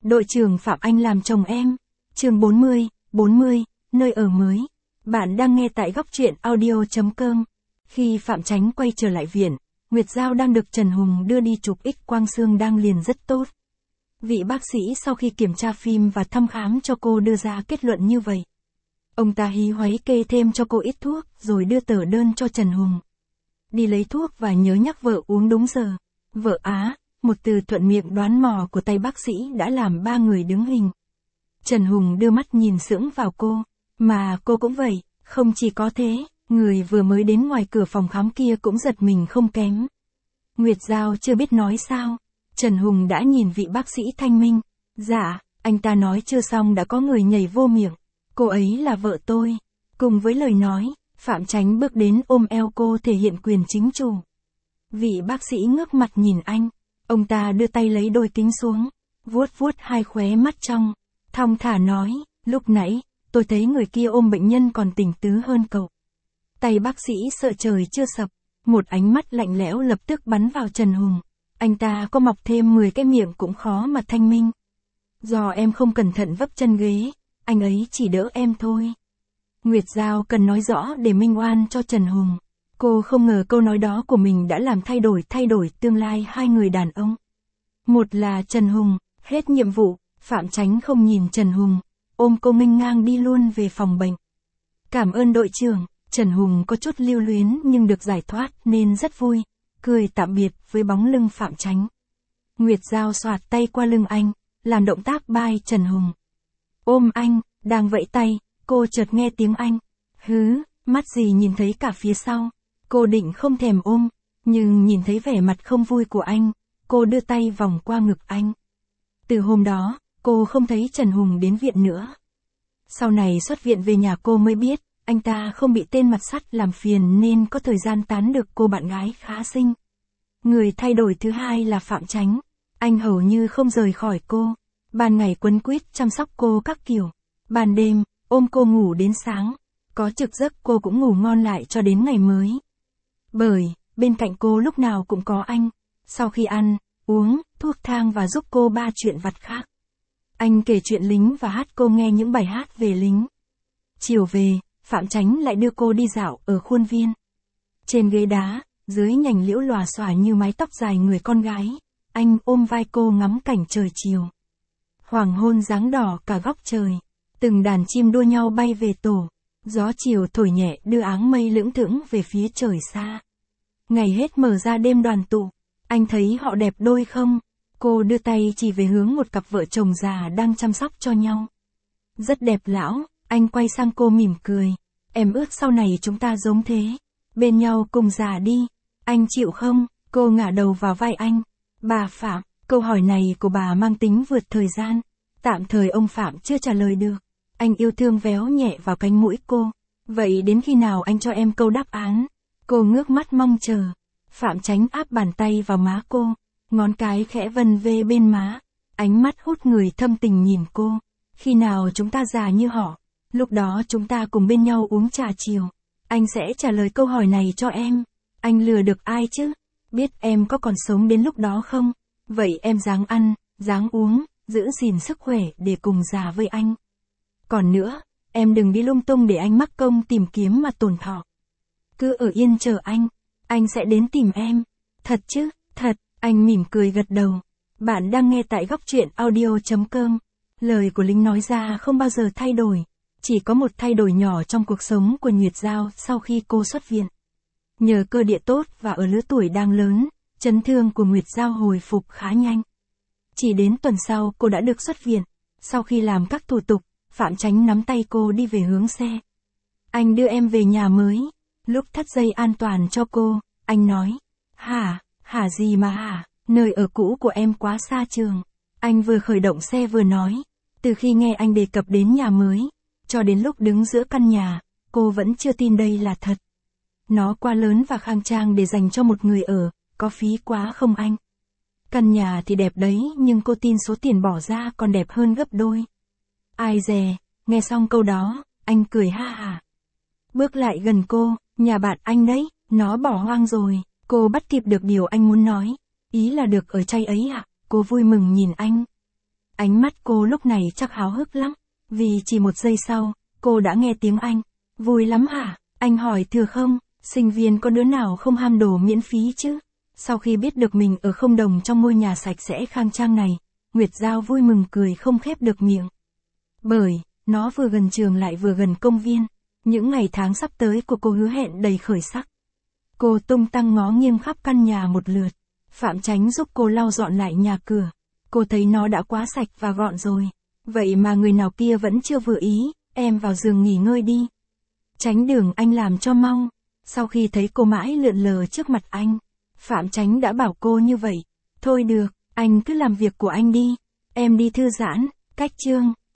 Đội trưởng Phạm Anh làm chồng em. Chương 40, nơi ở mới. Bạn đang nghe tại góc truyện audio.com. Khi Phạm Chánh quay trở lại viện, Nguyệt Giao đang được Trần Hùng đưa đi chụp X-quang xương đang liền rất tốt. Vị bác sĩ sau khi kiểm tra phim và thăm khám cho cô đưa ra kết luận như vậy. Ông ta hí hoáy kê thêm cho cô ít thuốc rồi đưa tờ đơn cho Trần Hùng. Đi lấy thuốc và nhớ nhắc vợ uống đúng giờ. Vợ á, một từ thuận miệng đoán mò của tay bác sĩ đã làm ba người đứng hình. Trần Hùng đưa mắt nhìn sững vào cô, mà cô cũng vậy, không chỉ có thế, người vừa mới đến ngoài cửa phòng khám kia cũng giật mình không kém. Nguyệt Giao chưa biết nói sao, Trần Hùng đã nhìn vị bác sĩ thanh minh. Dạ, anh ta nói chưa xong đã có người nhảy vô miệng, cô ấy là vợ tôi. Cùng với lời nói, Phạm Chánh bước đến ôm eo cô thể hiện quyền chính chủ. Vị bác sĩ ngước mặt nhìn anh, ông ta đưa tay lấy đôi kính xuống, vuốt vuốt hai khóe mắt trong, thong thả nói, lúc nãy, tôi thấy người kia ôm bệnh nhân còn tỉnh tứ hơn cậu. Tay bác sĩ sợ trời chưa sập, một ánh mắt lạnh lẽo lập tức bắn vào Trần Hùng. Anh ta có mọc thêm 10 cái miệng cũng khó mà thanh minh. Do em không cẩn thận vấp chân ghế, anh ấy chỉ đỡ em thôi. Nguyệt Giao cần nói rõ để minh oan cho Trần Hùng. Cô không ngờ câu nói đó của mình đã làm thay đổi tương lai hai người đàn ông. Một là Trần Hùng, hết nhiệm vụ, Phạm Chánh không nhìn Trần Hùng, ôm cô nghênh ngang đi luôn về phòng bệnh. Cảm ơn đội trưởng, Trần Hùng có chút lưu luyến nhưng được giải thoát nên rất vui, cười tạm biệt với bóng lưng Phạm Chánh. Nguyệt Giao xoạt tay qua lưng anh, làm động tác bye Trần Hùng. Ôm anh, đang vẫy tay, cô chợt nghe tiếng anh. Hứ, mắt gì nhìn thấy cả phía sau. Cô định không thèm ôm, nhưng nhìn thấy vẻ mặt không vui của anh, cô đưa tay vòng qua ngực anh. Từ hôm đó, cô không thấy Trần Hùng đến viện nữa. Sau này xuất viện về nhà cô mới biết, anh ta không bị tên mặt sắt làm phiền nên có thời gian tán được cô bạn gái khá xinh. Người thay đổi thứ hai là Phạm Chánh, anh hầu như không rời khỏi cô, ban ngày quấn quýt chăm sóc cô các kiểu, ban đêm, ôm cô ngủ đến sáng, có trực giấc cô cũng ngủ ngon lại cho đến ngày mới. Bởi, bên cạnh cô lúc nào cũng có anh, sau khi ăn, uống, thuốc thang và giúp cô ba chuyện vặt khác. Anh kể chuyện lính và hát cô nghe những bài hát về lính. Chiều về, Phạm Chánh lại đưa cô đi dạo ở khuôn viên. Trên ghế đá, dưới nhành liễu lòa xòa như mái tóc dài người con gái, anh ôm vai cô ngắm cảnh trời chiều. Hoàng hôn dáng đỏ cả góc trời, từng đàn chim đua nhau bay về tổ, gió chiều thổi nhẹ đưa áng mây lững thững về phía trời xa. Ngày hết mở ra đêm đoàn tụ, anh thấy họ đẹp đôi không? Cô đưa tay chỉ về hướng một cặp vợ chồng già đang chăm sóc cho nhau. Rất đẹp lão, anh quay sang cô mỉm cười. Em ước sau này chúng ta giống thế, bên nhau cùng già đi. Anh chịu không? Cô ngả đầu vào vai anh. Bà Phạm, câu hỏi này của bà mang tính vượt thời gian. Tạm thời ông Phạm chưa trả lời được. Anh yêu thương véo nhẹ vào cánh mũi cô. Vậy đến khi nào anh cho em câu đáp án? Cô ngước mắt mong chờ. Phạm Chánh áp bàn tay vào má cô, ngón cái khẽ vân vê bên má. Ánh mắt hút người thâm tình nhìn cô. Khi nào chúng ta già như họ, lúc đó chúng ta cùng bên nhau uống trà chiều. Anh sẽ trả lời câu hỏi này cho em. Anh lừa được ai chứ? Biết em có còn sống đến lúc đó không? Vậy em ráng ăn, ráng uống, giữ gìn sức khỏe để cùng già với anh. Còn nữa, em đừng đi lung tung để anh mắc công tìm kiếm mà tổn thọ. Cứ ở yên chờ anh sẽ đến tìm em. Thật chứ? Thật, anh mỉm cười gật đầu. Bạn đang nghe tại góc truyện audio.com. Lời của lính nói ra không bao giờ thay đổi. Chỉ có một thay đổi nhỏ trong cuộc sống của Nguyệt Giao sau khi cô xuất viện. Nhờ cơ địa tốt và ở lứa tuổi đang lớn, chấn thương của Nguyệt Giao hồi phục khá nhanh. Chỉ đến tuần sau cô đã được xuất viện. Sau khi làm các thủ tục, Phạm Chánh nắm tay cô đi về hướng xe. Anh đưa em về nhà mới. Lúc thắt dây an toàn cho cô, anh nói. Hả gì mà hả, nơi ở cũ của em quá xa trường. Anh vừa khởi động xe vừa nói. Từ khi nghe anh đề cập đến nhà mới, cho đến lúc đứng giữa căn nhà, cô vẫn chưa tin đây là thật. Nó quá lớn và khang trang để dành cho một người ở, có phí quá không anh? Căn nhà thì đẹp đấy nhưng cô tin số tiền bỏ ra còn đẹp hơn gấp đôi. Ai dè, nghe xong câu đó, anh cười ha hả. Bước lại gần cô, nhà bạn anh đấy, nó bỏ hoang rồi. Cô bắt kịp được điều anh muốn nói. Ý là được ở chay ấy ạ. Cô vui mừng nhìn anh. Ánh mắt cô lúc này chắc háo hức lắm, vì chỉ một giây sau, cô đã nghe tiếng anh. Vui lắm hả? Anh hỏi thừa không, sinh viên có đứa nào không ham đồ miễn phí chứ? Sau khi biết được mình ở không đồng trong ngôi nhà sạch sẽ khang trang này, Nguyệt Giao vui mừng cười không khép được miệng. Bởi, nó vừa gần trường lại vừa gần công viên. Những ngày tháng sắp tới của cô hứa hẹn đầy khởi sắc. Cô tung tăng ngó nghiêng khắp căn nhà một lượt. Phạm Chánh giúp cô lau dọn lại nhà cửa. Cô thấy nó đã quá sạch và gọn rồi. Vậy mà người nào kia vẫn chưa vừa ý, em vào giường nghỉ ngơi đi. Tránh đường anh làm cho mau. Sau khi thấy cô mãi lượn lờ trước mặt anh, Phạm Chánh đã bảo cô như vậy. Thôi được, anh cứ làm việc của anh đi. Em đi thư giãn, cách chương.